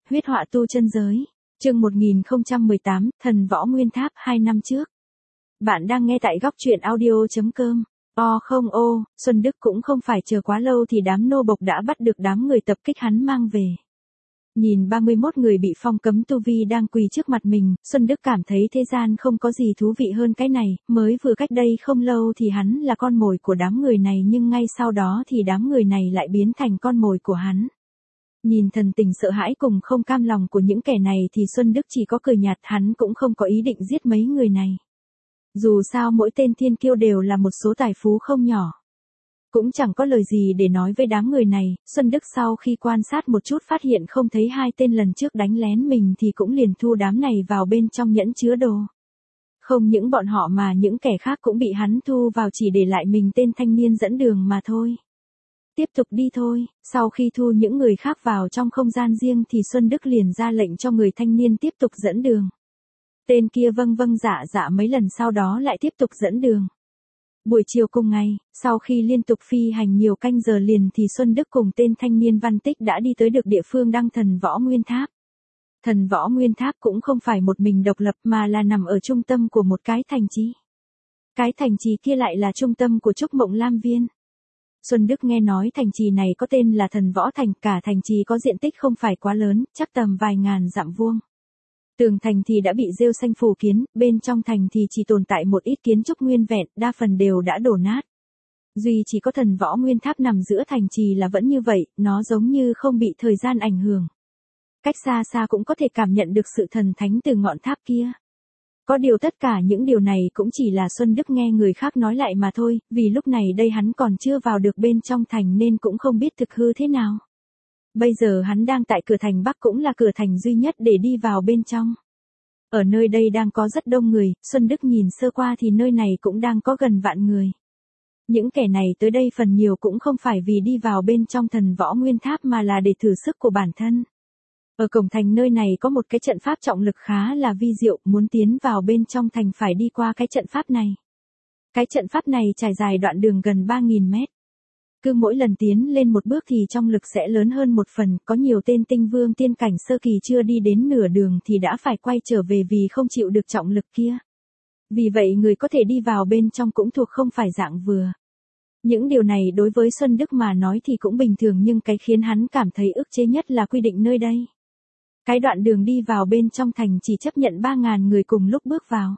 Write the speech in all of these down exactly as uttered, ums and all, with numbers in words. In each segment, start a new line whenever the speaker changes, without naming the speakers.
huyết họa tu chân giới. Chương một nghìn không trăm mười tám, Thần Võ Nguyên Tháp hai năm trước. Bạn đang nghe tại góc truyện audio chấm com. O không ô, Xuân Đức cũng không phải chờ quá lâu thì đám nô bộc đã bắt được đám người tập kích hắn mang về. Nhìn ba mươi mốt người bị phong cấm tu vi đang quỳ trước mặt mình, Xuân Đức cảm thấy thế gian không có gì thú vị hơn cái này, mới vừa cách đây không lâu thì hắn là con mồi của đám người này nhưng ngay sau đó thì đám người này lại biến thành con mồi của hắn. Nhìn thần tình sợ hãi cùng không cam lòng của những kẻ này thì Xuân Đức chỉ có cười nhạt, hắn cũng không có ý định giết mấy người này. Dù sao mỗi tên thiên kiêu đều là một số tài phú không nhỏ. Cũng chẳng có lời gì để nói với đám người này, Xuân Đức sau khi quan sát một chút phát hiện không thấy hai tên lần trước đánh lén mình thì cũng liền thu đám này vào bên trong nhẫn chứa đồ. Không những bọn họ mà những kẻ khác cũng bị hắn thu vào, chỉ để lại mình tên thanh niên dẫn đường mà thôi. Tiếp tục đi thôi, sau khi thu những người khác vào trong không gian riêng thì Xuân Đức liền ra lệnh cho người thanh niên tiếp tục dẫn đường. Tên kia vâng vâng dạ dạ mấy lần sau đó lại tiếp tục dẫn đường. Buổi chiều cùng ngày, sau khi liên tục phi hành nhiều canh giờ liền thì Xuân Đức cùng tên thanh niên Văn Tích đã đi tới được địa phương đăng Thần Võ Nguyên Tháp. Thần Võ Nguyên Tháp cũng không phải một mình độc lập mà là nằm ở trung tâm của một cái thành trì. Cái thành trì kia lại là trung tâm của Trúc Mộng Lam Viên. Xuân Đức nghe nói thành trì này có tên là Thần Võ Thành, cả thành trì có diện tích không phải quá lớn, chắc tầm vài ngàn dặm vuông. Tường thành thì đã bị rêu xanh phủ kín, bên trong thành thì chỉ tồn tại một ít kiến trúc nguyên vẹn, đa phần đều đã đổ nát. Duy chỉ có Thần Võ Nguyên Tháp nằm giữa thành trì là vẫn như vậy, nó giống như không bị thời gian ảnh hưởng. Cách xa xa cũng có thể cảm nhận được sự thần thánh từ ngọn tháp kia. Có điều tất cả những điều này cũng chỉ là Xuân Đức nghe người khác nói lại mà thôi, vì lúc này đây hắn còn chưa vào được bên trong thành nên cũng không biết thực hư thế nào. Bây giờ hắn đang tại cửa thành Bắc, cũng là cửa thành duy nhất để đi vào bên trong. Ở nơi đây đang có rất đông người, Xuân Đức nhìn sơ qua thì nơi này cũng đang có gần vạn người. Những kẻ này tới đây phần nhiều cũng không phải vì đi vào bên trong Thần Võ Nguyên Tháp mà là để thử sức của bản thân. Ở cổng thành nơi này có một cái trận pháp trọng lực khá là vi diệu, muốn tiến vào bên trong thành phải đi qua cái trận pháp này. Cái trận pháp này trải dài đoạn đường gần ba nghìn mét. Cứ mỗi lần tiến lên một bước thì trong lực sẽ lớn hơn một phần, có nhiều tên tinh vương tiên cảnh sơ kỳ chưa đi đến nửa đường thì đã phải quay trở về vì không chịu được trọng lực kia. Vì vậy người có thể đi vào bên trong cũng thuộc không phải dạng vừa. Những điều này đối với Xuân Đức mà nói thì cũng bình thường, nhưng cái khiến hắn cảm thấy ức chế nhất là quy định nơi đây. Cái đoạn đường đi vào bên trong thành chỉ chấp nhận ba nghìn người cùng lúc bước vào.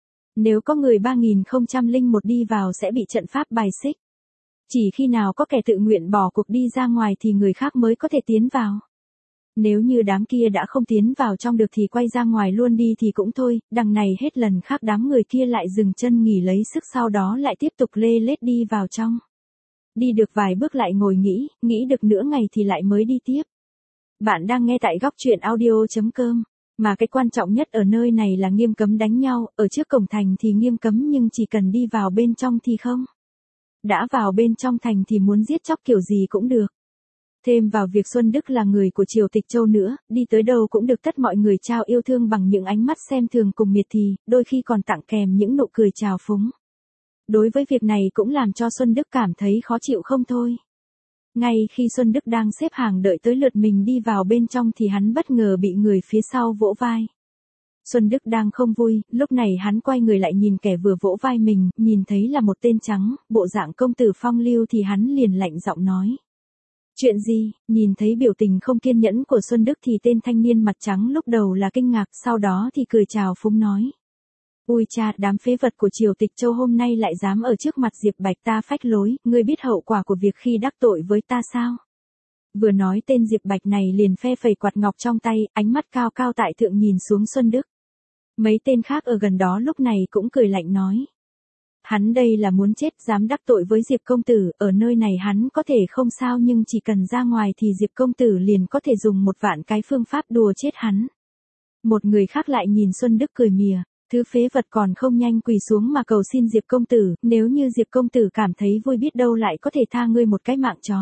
Nếu có người ba nghìn không trăm lẻ một đi vào sẽ bị trận pháp bài xích. Chỉ khi nào có kẻ tự nguyện bỏ cuộc đi ra ngoài thì người khác mới có thể tiến vào. Nếu như đám kia đã không tiến vào trong được thì quay ra ngoài luôn đi thì cũng thôi, đằng này hết lần khác đám người kia lại dừng chân nghỉ lấy sức, sau đó lại tiếp tục lê lết đi vào trong. Đi được vài bước lại ngồi nghĩ, nghĩ được nửa ngày thì lại mới đi tiếp. Bạn đang nghe tại góc truyện audio chấm com. Mà cái quan trọng nhất ở nơi này là nghiêm cấm đánh nhau, ở trước cổng thành thì nghiêm cấm nhưng chỉ cần đi vào bên trong thì không. Đã vào bên trong thành thì muốn giết chóc kiểu gì cũng được. Thêm vào việc Xuân Đức là người của Triều Tịch Châu nữa, đi tới đâu cũng được tất mọi người trao yêu thương bằng những ánh mắt xem thường cùng miệt thị, đôi khi còn tặng kèm những nụ cười chào phúng. Đối với việc này cũng làm cho Xuân Đức cảm thấy khó chịu không thôi. Ngay khi Xuân Đức đang xếp hàng đợi tới lượt mình đi vào bên trong thì hắn bất ngờ bị người phía sau vỗ vai. Xuân Đức đang không vui, lúc này hắn quay người lại nhìn kẻ vừa vỗ vai mình, nhìn thấy là một tên trắng, bộ dạng công tử phong lưu thì hắn liền lạnh giọng nói. Chuyện gì? Nhìn thấy biểu tình không kiên nhẫn của Xuân Đức thì tên thanh niên mặt trắng lúc đầu là kinh ngạc, sau đó thì cười chào phúng nói. Ui cha, đám phế vật của Triều Tịch Châu hôm nay lại dám ở trước mặt Diệp Bạch ta phách lối, ngươi biết hậu quả của việc khi đắc tội với ta sao? Vừa nói tên Diệp Bạch này liền phe phẩy quạt ngọc trong tay, ánh mắt cao cao tại thượng nhìn xuống Xuân Đức. Mấy tên khác ở gần đó lúc này cũng cười lạnh nói. Hắn đây là muốn chết, dám đắc tội với Diệp công tử, ở nơi này hắn có thể không sao nhưng chỉ cần ra ngoài thì Diệp công tử liền có thể dùng một vạn cái phương pháp đùa chết hắn. Một người khác lại nhìn Xuân Đức cười mỉa. Thứ phế vật còn không nhanh quỳ xuống mà cầu xin Diệp công tử, nếu như Diệp công tử cảm thấy vui biết đâu lại có thể tha ngươi một cái mạng chó.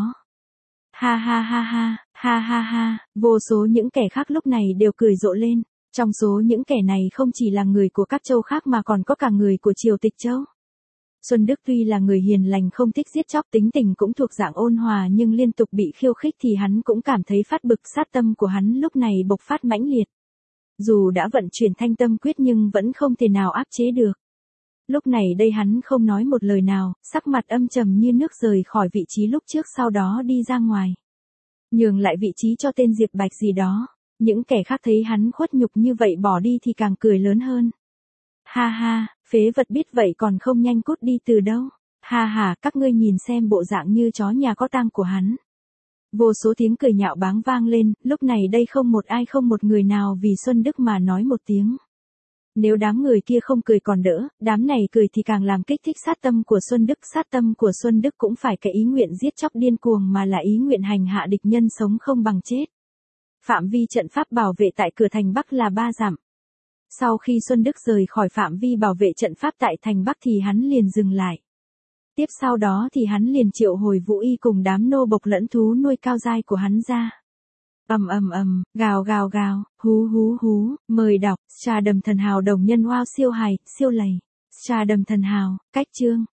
Ha ha ha ha, ha ha ha, vô số những kẻ khác lúc này đều cười rộ lên, trong số những kẻ này không chỉ là người của các châu khác mà còn có cả người của Triều Tịch Châu. Xuân Đức tuy là người hiền lành không thích giết chóc, tính tình cũng thuộc dạng ôn hòa, nhưng liên tục bị khiêu khích thì hắn cũng cảm thấy phát bực, sát tâm của hắn lúc này bộc phát mãnh liệt. Dù đã vận chuyển thanh tâm quyết nhưng vẫn không thể nào áp chế được. Lúc này đây hắn không nói một lời nào, sắc mặt âm trầm như nước rời khỏi vị trí lúc trước, sau đó đi ra ngoài. Nhường lại vị trí cho tên Diệp Bạch gì đó. Những kẻ khác thấy hắn khuất nhục như vậy bỏ đi thì càng cười lớn hơn. Ha ha, phế vật biết vậy còn không nhanh cút đi từ đâu. Ha ha, các ngươi nhìn xem bộ dạng như chó nhà có tang của hắn. Vô số tiếng cười nhạo báng vang lên, lúc này đây không một ai không một người nào vì Xuân Đức mà nói một tiếng. Nếu đám người kia không cười còn đỡ, đám này cười thì càng làm kích thích sát tâm của Xuân Đức. Sát tâm của Xuân Đức cũng phải cái ý nguyện giết chóc điên cuồng mà là ý nguyện hành hạ địch nhân sống không bằng chết. Phạm vi trận pháp bảo vệ tại cửa thành Bắc là ba dặm. Sau khi Xuân Đức rời khỏi phạm vi bảo vệ trận pháp tại thành Bắc thì hắn liền dừng lại. Tiếp sau đó thì hắn liền triệu hồi Vũ Y cùng đám nô bộc lẫn thú nuôi cao giai của hắn ra. Ầm ầm ầm, gào gào gào, hú hú hú, mời đọc, Trà Đầm Thần Hào đồng nhân wow siêu hài, siêu lầy. Trà Đầm Thần Hào, cách chương.